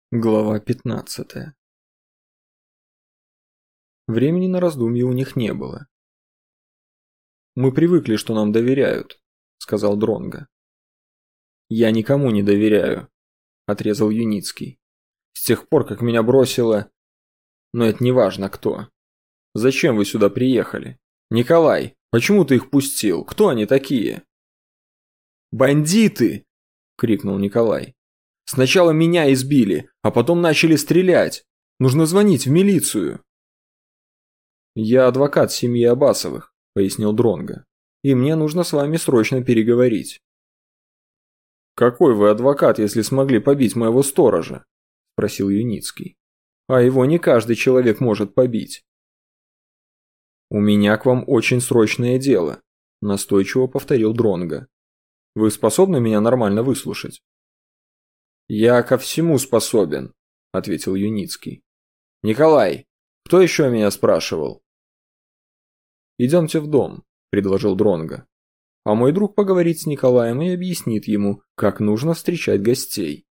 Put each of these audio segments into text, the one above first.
Глава 15. Времени на раздумье у них не было. «Мы привыкли, что нам доверяют», — сказал Дронго. «Я никому не доверяю», — отрезал Юницкий. «С тех пор, как меня бросило... Но это не важно кто. Зачем вы сюда приехали? Николай, почему ты их пустил? Кто они такие?» «Бандиты!» — крикнул Николай. «Сначала меня избили, а потом начали стрелять. Нужно звонить в милицию». «Я адвокат семьи Абасовых», — пояснил Дронго. «И мне нужно с вами срочно переговорить». «Какой вы адвокат, если смогли побить моего сторожа?» — спросил Юницкий. «А его не каждый человек может побить». «У меня к вам очень срочное дело», — настойчиво повторил Дронго. «Вы способны меня нормально выслушать?» «Я ко всему способен», — ответил Юницкий. «Николай, кто еще меня спрашивал?» «Идемте в дом», — предложил Дронго. «А мой друг поговорит с Николаем и объяснит ему, как нужно встречать гостей».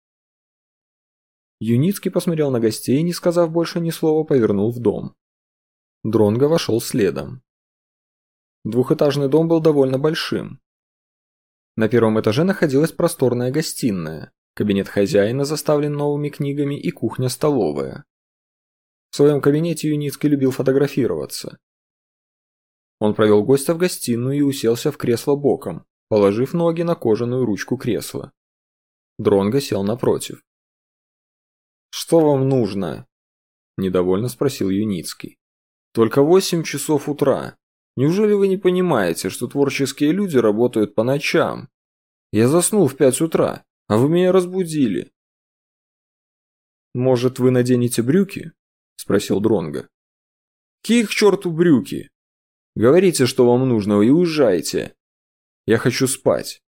Юницкий посмотрел на гостей и, не сказав больше ни слова, повернул в дом. Дронго вошел следом. Двухэтажный дом был довольно большим. На первом этаже находилась просторная гостиная. Кабинет хозяина заставлен новыми книгами и кухня-столовая. В своем кабинете Юницкий любил фотографироваться. Он провел гостя в гостиную и уселся в кресло боком, положив ноги на кожаную ручку кресла. Дронго сел напротив. «Что вам нужно?» – недовольно спросил Юницкий. «Только 8 часов утра. Неужели вы не понимаете, что творческие люди работают по ночам? Я заснул в 5 утра. А вы меня разбудили». «Может, вы наденете брюки?» – спросил Дронго. «Какие к черту брюки? Говорите, что вам нужно, и уезжайте. Я хочу спать».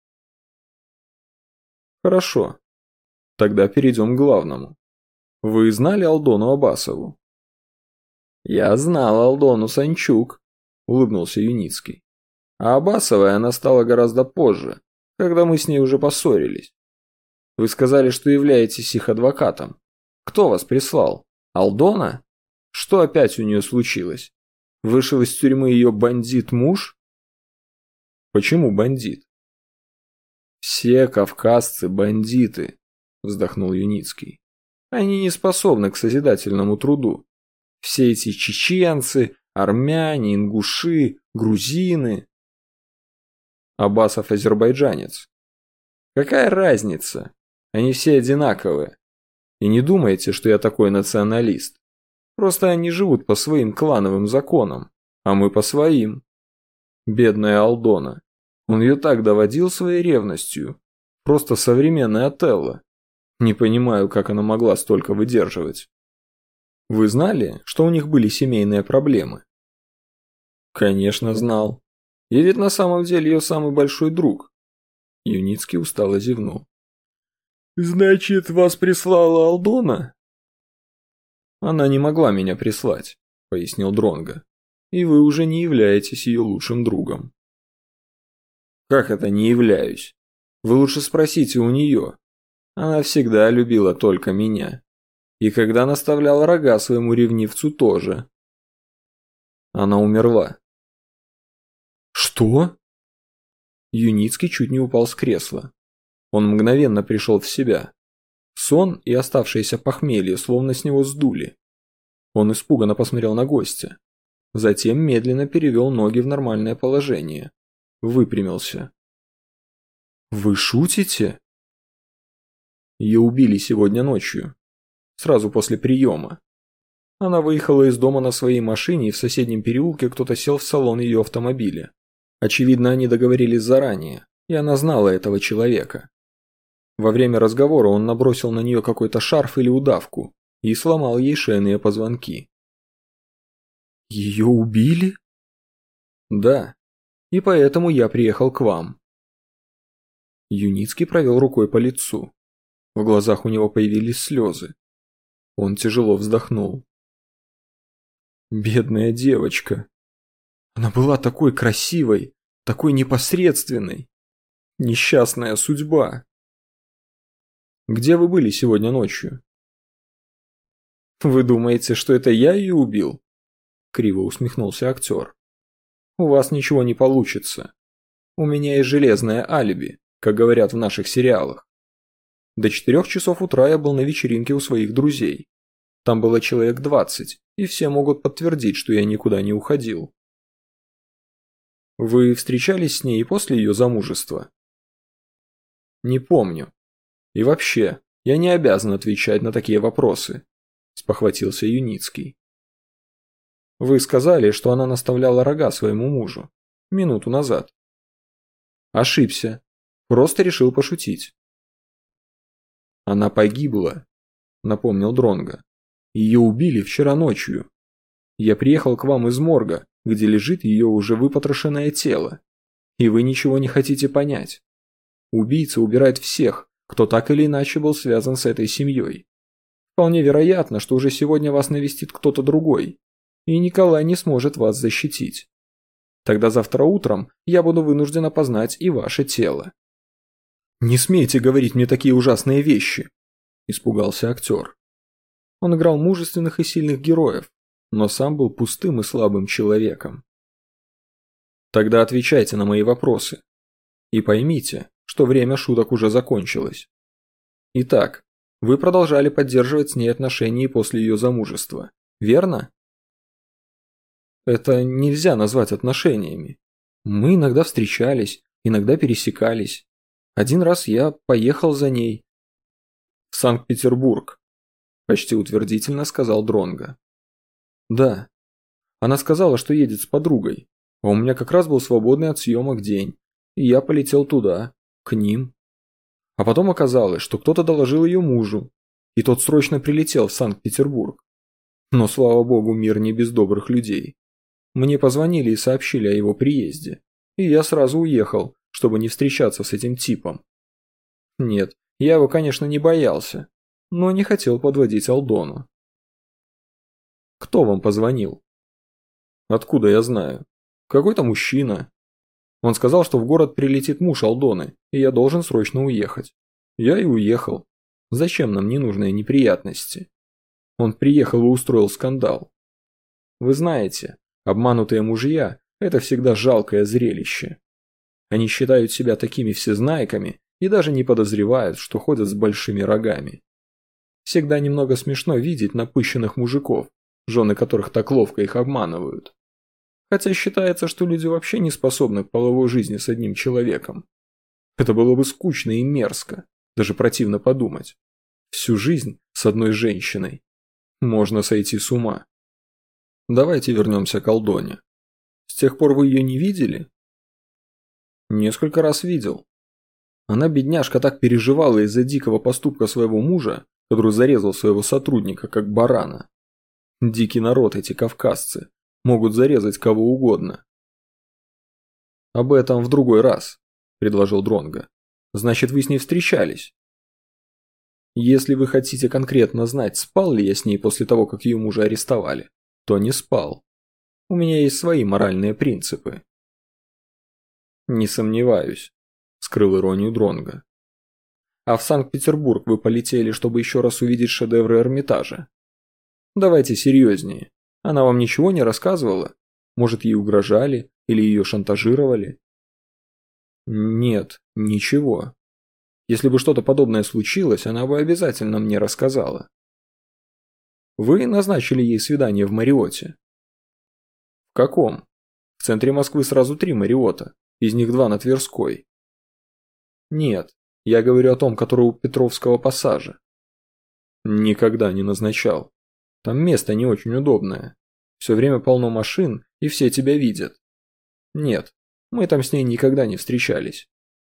«Хорошо. Тогда перейдем к главному. Вы знали Алдону Абасову?» «Я знал Алдону Санчук», – улыбнулся Юницкий. «А Абасовой она стала гораздо позже, когда мы с ней уже поссорились. Вы сказали, что являетесь их адвокатом. Кто вас прислал? Алдона? Что опять у нее случилось? Вышел из тюрьмы ее бандит-муж?» «Почему бандит?» «Все кавказцы бандиты», – вздохнул Юницкий. «Они не способны к созидательному труду. Все эти чеченцы, армяне, ингуши, грузины». «Абасов азербайджанец». «Какая разница? Они все одинаковые. И не думайте, что я такой националист. Просто они живут по своим клановым законам, а мы по своим. Бедная Алдона. Он ее так доводил своей ревностью. Просто современный Отелло. Не понимаю, как она могла столько выдерживать. Вы знали, что у них были семейные проблемы?» «Конечно знал. Я ведь на самом деле ее самый большой друг». Юницкий устало зевнул. «Значит, вас прислала Алдона?» «Она не могла меня прислать», — пояснил Дронго. «И вы уже не являетесь ее лучшим другом». «Как это не являюсь? Вы лучше спросите у нее. Она всегда любила только меня. И когда наставляла рога своему ревнивцу тоже». «Она умерла». «Что?» Юницкий чуть не упал с кресла. Он мгновенно пришел в себя. Сон и оставшееся похмелье словно с него сдули. Он испуганно посмотрел на гостя. Затем медленно перевел ноги в нормальное положение. Выпрямился. «Вы шутите?» Ее убили сегодня ночью. Сразу после приема. Она выехала из дома на своей машине, и в соседнем переулке кто-то сел в салон ее автомобиля. Очевидно, они договорились заранее, и она знала этого человека. Во время разговора он набросил на нее какой-то шарф или удавку и сломал ей шейные позвонки. «Ее убили?» «Да, и поэтому я приехал к вам». Юницкий провел рукой по лицу. В глазах у него появились слезы. Он тяжело вздохнул. «Бедная девочка. Она была такой красивой, такой непосредственной. Несчастная судьба». «Где вы были сегодня ночью?» Вы думаете, что это я ее убил? Криво усмехнулся актер. У вас ничего не получится. У меня есть железное алиби, как говорят в наших сериалах. До 4 часов утра я был на вечеринке у своих друзей. Там было человек 20, и все могут подтвердить, что я никуда не уходил. Вы встречались с ней и после ее замужества? Не помню. И вообще, я не обязан отвечать на такие вопросы, спохватился Юницкий. Вы сказали, что она наставляла рога своему мужу. Минуту назад. Ошибся. Просто решил пошутить. Она погибла, напомнил Дронго. Ее убили вчера ночью. Я приехал к вам из морга, где лежит ее уже выпотрошенное тело. И вы ничего не хотите понять. Убийца убирает всех, кто так или иначе был связан с этой семьей. Вполне вероятно, что уже сегодня вас навестит кто-то другой, и Николай не сможет вас защитить. Тогда завтра утром я буду вынужден опознать и ваше тело. «Не смейте говорить мне такие ужасные вещи!» – испугался актер. Он играл мужественных и сильных героев, но сам был пустым и слабым человеком. Тогда отвечайте на мои вопросы. И поймите, что время шуток уже закончилось. Итак, вы продолжали поддерживать с ней отношения и после ее замужества, верно? Это нельзя назвать отношениями. Мы иногда встречались, иногда пересекались. Один раз я поехал за ней в Санкт-Петербург, почти утвердительно сказал Дронго. Да. Она сказала, что едет с подругой, а у меня как раз был свободный от съемок день, и я полетел туда, к ним. А потом оказалось, что кто-то доложил ее мужу, и тот срочно прилетел в Санкт-Петербург. Но, слава богу, мир не без добрых людей. Мне позвонили и сообщили о его приезде, и я сразу уехал, чтобы не встречаться с этим типом. Нет, я его, конечно, не боялся, но не хотел подводить Алдону. Кто вам позвонил? Откуда я знаю? Какой-то мужчина. Он сказал, что в город прилетит муж Алдоны, и я должен срочно уехать. Я и уехал. Зачем нам ненужные неприятности? Он приехал и устроил скандал. Вы знаете, обманутые мужья – это всегда жалкое зрелище. Они считают себя такими всезнайками и даже не подозревают, что ходят с большими рогами. Всегда немного смешно видеть напыщенных мужиков, жены которых так ловко их обманывают. Хотя считается, что люди вообще не способны к половой жизни с одним человеком. Это было бы скучно и мерзко, даже противно подумать. Всю жизнь с одной женщиной. Можно сойти с ума. Давайте вернемся к Алдоне. С тех пор вы ее не видели? Несколько раз видел. Она, бедняжка, так переживала из-за дикого поступка своего мужа, который зарезал своего сотрудника, как барана. Дикий народ эти кавказцы. Могут зарезать кого угодно. Об этом в другой раз, предложил Дронго. Значит, вы с ней встречались? Если вы хотите конкретно знать, спал ли я с ней после того, как ее мужа арестовали, то не спал. У меня есть свои моральные принципы. Не сомневаюсь, скрыл иронию Дронго. А в Санкт-Петербург вы полетели, чтобы еще раз увидеть шедевры Эрмитажа? Давайте серьезнее. Она вам ничего не рассказывала? Может, ей угрожали или ее шантажировали? Нет, ничего. Если бы что-то подобное случилось, она бы обязательно мне рассказала. Вы назначили ей свидание в Марриотте? В каком? В центре Москвы сразу 3 Марриотта, из них 2 на Тверской. Нет, я говорю о том, который у Петровского пассажа. Никогда не назначал. Там место не очень удобное. Все время полно машин, и все тебя видят. Нет, мы там с ней никогда не встречались.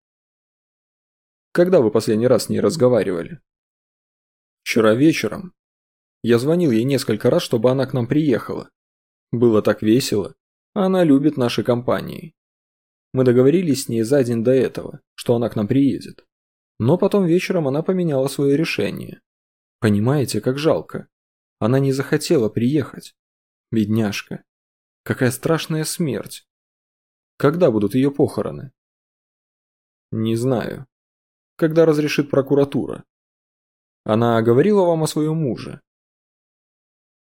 Когда вы последний раз с ней разговаривали? Вчера вечером. Я звонил ей несколько раз, чтобы она к нам приехала. Было так весело. Она любит наши компании. Мы договорились с ней за день до этого, что она к нам приедет. Но потом вечером она поменяла свое решение. Понимаете, как жалко. Она не захотела приехать. Бедняжка. Какая страшная смерть. Когда будут ее похороны? Не знаю. Когда разрешит прокуратура. Она говорила вам о своем муже?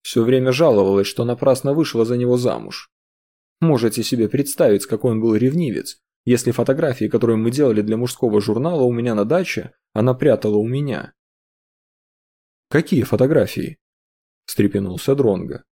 Все время жаловалась, что напрасно вышла за него замуж. Можете себе представить, какой он был ревнивец, если фотографии, которые мы делали для мужского журнала у меня на даче, она прятала у меня. «Какие фотографии?» – встрепенулся Дронго.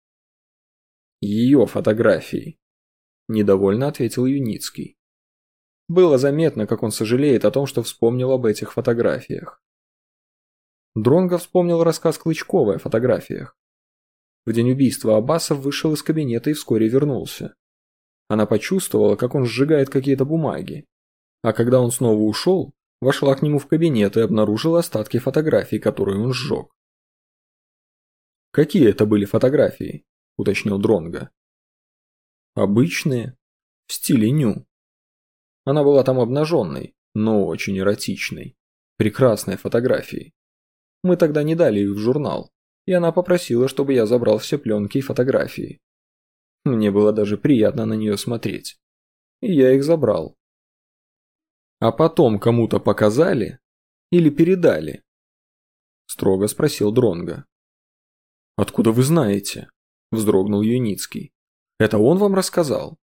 «Ее фотографии», – недовольно ответил Юницкий. Было заметно, как он сожалеет о том, что вспомнил об этих фотографиях. Дронго вспомнил рассказ Клычковой о фотографиях. В день убийства Аббасов вышел из кабинета и вскоре вернулся. Она почувствовала, как он сжигает какие-то бумаги. А когда он снова ушел, вошла к нему в кабинет и обнаружила остатки фотографий, которые он сжег. «Какие это были фотографии?» – уточнил Дронго. «Обычные, в стиле ню. Она была там обнаженной, но очень эротичной. Прекрасные фотографии. Мы тогда не дали их в журнал, и она попросила, чтобы я забрал все пленки и фотографии. Мне было даже приятно на нее смотреть. И я их забрал. А потом кому-то показали или передали?» Строго спросил Дронго. «Откуда вы знаете?» – вздрогнул Юницкий. «Это он вам рассказал?»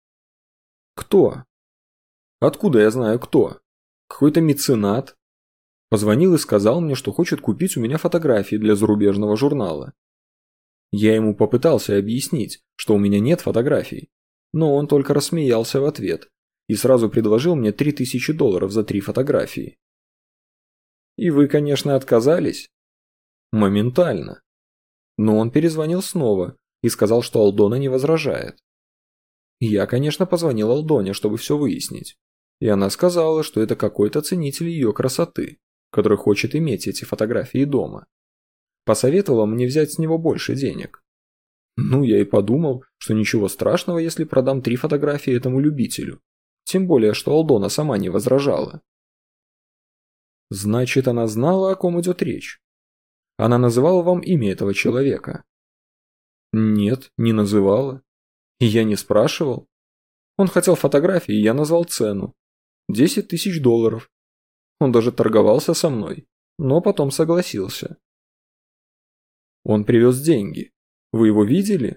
«Кто?» «Откуда я знаю, кто? Какой-то меценат. Позвонил и сказал мне, что хочет купить у меня фотографии для зарубежного журнала. Я ему попытался объяснить, что у меня нет фотографий, но он только рассмеялся в ответ и сразу предложил мне $3000 за 3 фотографии. И вы, конечно, отказались?» «Моментально. Но он перезвонил снова и сказал, что Алдона не возражает. Я, конечно, позвонил Алдоне, чтобы все выяснить. И она сказала, что это какой-то ценитель ее красоты, который хочет иметь эти фотографии дома. Посоветовала мне взять с него больше денег. Ну, я и подумал, что ничего страшного, если продам 3 фотографии этому любителю. Тем более, что Алдона сама не возражала». «Значит, она знала, о ком идет речь? Она называла вам имя этого человека?» «Нет, не называла. И я не спрашивал. Он хотел фотографии, и я назвал цену. $10 000. Он даже торговался со мной, но потом согласился». «Он привез деньги. Вы его видели?»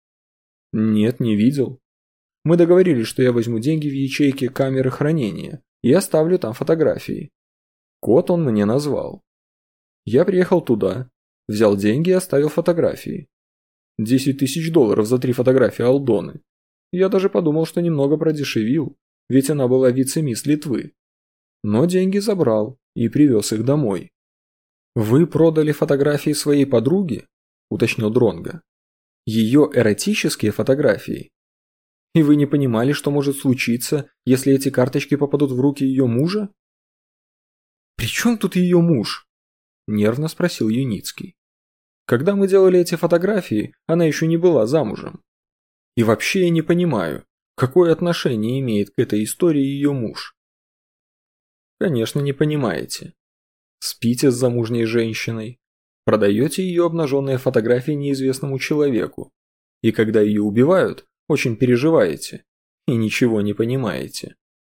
«Нет, не видел. Мы договорились, что я возьму деньги в ячейке камеры хранения и оставлю там фотографии. Код он мне назвал. Я приехал туда, взял деньги и оставил фотографии. $10 000 за 3 фотографии Алдоны. Я даже подумал, что немного продешевил, ведь она была вице-мисс Литвы. Но деньги забрал и привез их домой». «Вы продали фотографии своей подруге?» – уточнил Дронго. «Ее эротические фотографии? И вы не понимали, что может случиться, если эти карточки попадут в руки ее мужа?» «При чем тут ее муж?» – нервно спросил Юницкий. «Когда мы делали эти фотографии, она еще не была замужем. И вообще я не понимаю, какое отношение имеет к этой истории ее муж». «Конечно, не понимаете. Спите с замужней женщиной, продаете ее обнаженные фотографии неизвестному человеку, и когда ее убивают, очень переживаете и ничего не понимаете».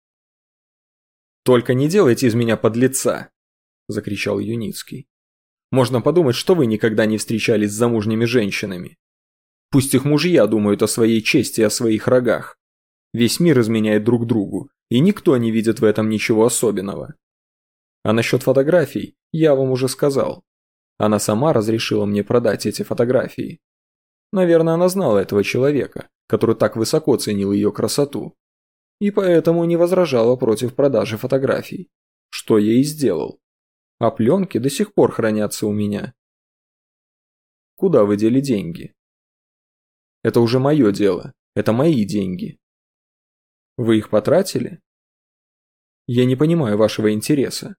«Только не делайте из меня подлеца!» – закричал Юницкий. «Можно подумать, что вы никогда не встречались с замужними женщинами. Пусть их мужья думают о своей чести и о своих рогах. Весь мир изменяет друг другу, и никто не видит в этом ничего особенного. А насчет фотографий я вам уже сказал. Она сама разрешила мне продать эти фотографии. Наверное, она знала этого человека, который так высоко ценил ее красоту, и поэтому не возражала против продажи фотографий, что я и сделал. А пленки до сих пор хранятся у меня». «Куда вы дели деньги?» «Это уже мое дело, это мои деньги». «Вы их потратили?» «Я не понимаю вашего интереса».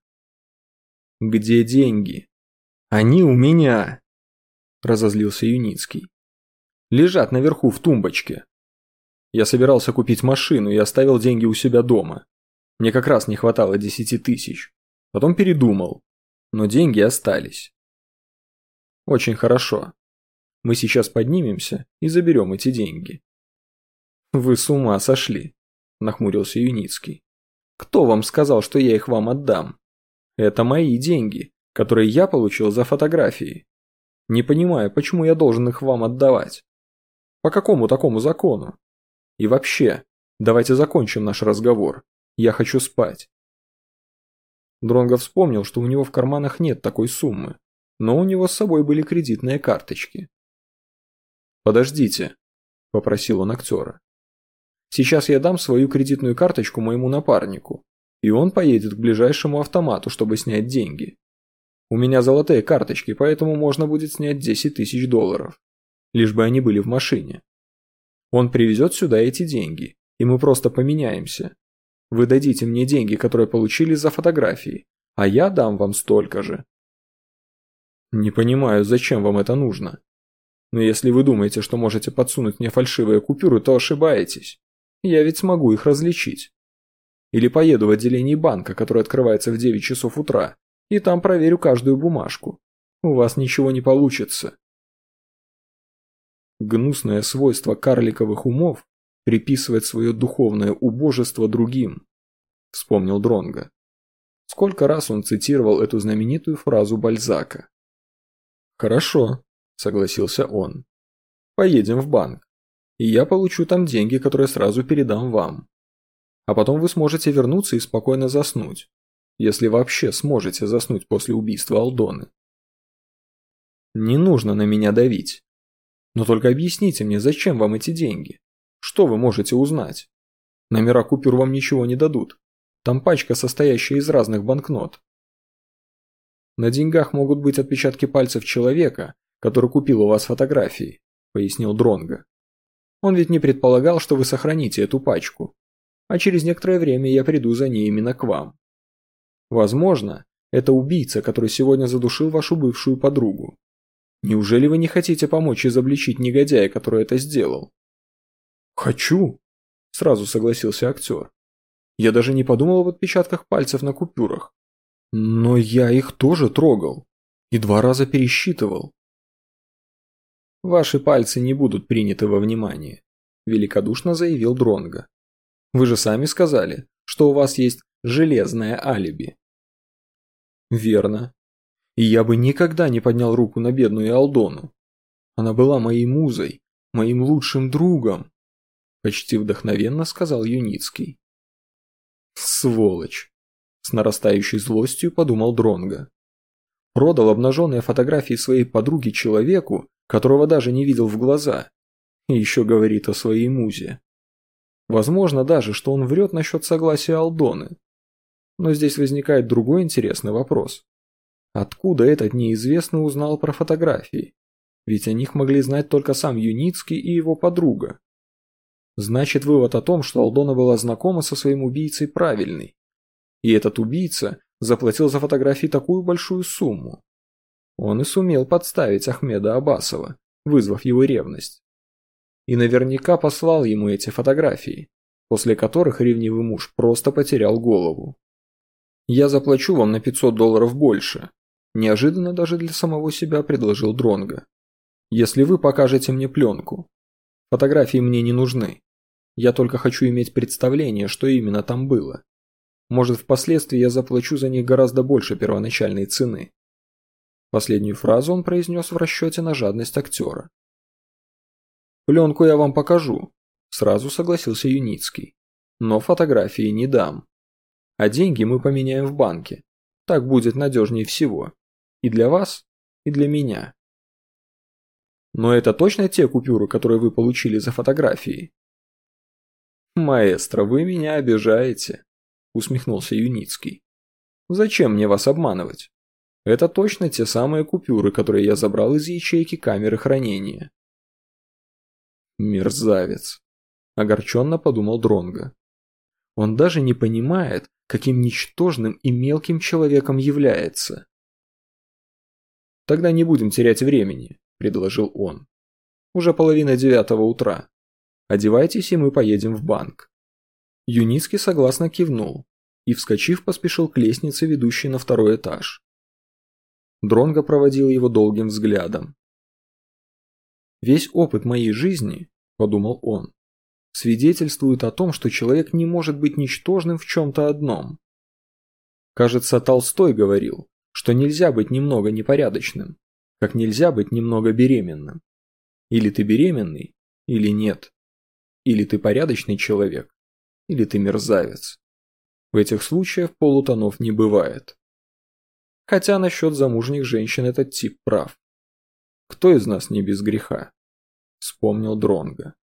«Где деньги?» «Они у меня!» – разозлился Юницкий. «Лежат наверху в тумбочке. Я собирался купить машину и оставил деньги у себя дома. Мне как раз не хватало 10 000. Потом передумал, но деньги остались». «Очень хорошо. Мы сейчас поднимемся и заберем эти деньги». «Вы с ума сошли», – нахмурился Юницкий. «Кто вам сказал, что я их вам отдам? Это мои деньги, которые я получил за фотографии. Не понимаю, почему я должен их вам отдавать. По какому такому закону? И вообще, давайте закончим наш разговор. Я хочу спать. Дронго вспомнил, что у него в карманах нет такой суммы, но у него с собой были кредитные карточки. «Подождите», – попросил он актера. «Сейчас я дам свою кредитную карточку моему напарнику, и он поедет к ближайшему автомату, чтобы снять деньги. У меня золотые карточки, поэтому можно будет снять 10 тысяч долларов, лишь бы они были в машине. Он привезет сюда эти деньги, и мы просто поменяемся. Вы дадите мне деньги, которые получили за фотографии, а я дам вам столько же». «Не понимаю, зачем вам это нужно? Но если вы думаете, что можете подсунуть мне фальшивые купюры, то ошибаетесь. Я ведь смогу их различить. Или поеду в отделение банка, которое открывается в 9 часов утра, и там проверю каждую бумажку. У вас ничего не получится». Гнусное свойство карликовых умов – приписывать свое духовное убожество другим, вспомнил Дронго. Сколько раз он цитировал эту знаменитую фразу Бальзака. «Хорошо», – согласился он. «Поедем в банк, и я получу там деньги, которые сразу передам вам. А потом вы сможете вернуться и спокойно заснуть, если вообще сможете заснуть после убийства Алдоны. Не нужно на меня давить. Но только объясните мне, зачем вам эти деньги? Что вы можете узнать? Номера купюр вам ничего не дадут. Там пачка, состоящая из разных банкнот. На деньгах могут быть отпечатки пальцев человека, который купил у вас фотографии», – пояснил Дронго. «Он ведь не предполагал, что вы сохраните эту пачку. А через некоторое время я приду за ней именно к вам. Возможно, это убийца, который сегодня задушил вашу бывшую подругу. Неужели вы не хотите помочь изобличить негодяя, который это сделал?» «Хочу», – сразу согласился актер. «Я даже не подумал об отпечатках пальцев на купюрах. Но я их тоже трогал и 2 раза пересчитывал». «Ваши пальцы не будут приняты во внимание», – великодушно заявил Дронго. «Вы же сами сказали, что у вас есть железное алиби». «Верно. И я бы никогда не поднял руку на бедную Алдону. Она была моей музой, моим лучшим другом», – почти вдохновенно сказал Юницкий. «Сволочь!» – с нарастающей злостью подумал Дронго. «Продал обнаженные фотографии своей подруги человеку, которого даже не видел в глаза, и еще говорит о своей музе. Возможно даже, что он врет насчет согласия Алдоны. Но здесь возникает другой интересный вопрос. Откуда этот неизвестный узнал про фотографии? Ведь о них могли знать только сам Юницкий и его подруга. Значит, вывод о том, что Алдона была знакома со своим убийцей, правильный. И этот убийца заплатил за фотографии такую большую сумму. Он и сумел подставить Ахмеда Абасова, вызвав его ревность. И наверняка послал ему эти фотографии, после которых ревнивый муж просто потерял голову. «Я заплачу вам на $500 больше», – неожиданно даже для самого себя предложил Дронго. «Если вы покажете мне пленку. Фотографии мне не нужны. Я только хочу иметь представление, что именно там было. Может, впоследствии я заплачу за них гораздо больше первоначальной цены». Последнюю фразу он произнес в расчете на жадность актера. «Пленку я вам покажу», – сразу согласился Юницкий. «Но фотографии не дам. А деньги мы поменяем в банке. Так будет надежнее всего. И для вас, и для меня». «Но это точно те купюры, которые вы получили за фотографии?» «Маэстро, вы меня обижаете», – усмехнулся Юницкий. «Зачем мне вас обманывать? Это точно те самые купюры, которые я забрал из ячейки камеры хранения». «Мерзавец», – огорченно подумал Дронго. «Он даже не понимает, каким ничтожным и мелким человеком является». «Тогда не будем терять времени», – предложил он. «Уже 8:30 утра. Одевайтесь, и мы поедем в банк». Юницкий согласно кивнул и, вскочив, поспешил к лестнице, ведущей на 2-й этаж. Дронго проводил его долгим взглядом. «Весь опыт моей жизни, – подумал он, – свидетельствует о том, что человек не может быть ничтожным в чем-то одном. Кажется, Толстой говорил, что нельзя быть немного непорядочным, Как нельзя быть немного беременным. Или ты беременный, или нет. Или ты порядочный человек, или ты мерзавец. В этих случаях полутонов не бывает. Хотя насчет замужних женщин этот тип прав. Кто из нас не без греха? Вспомнил Дронго.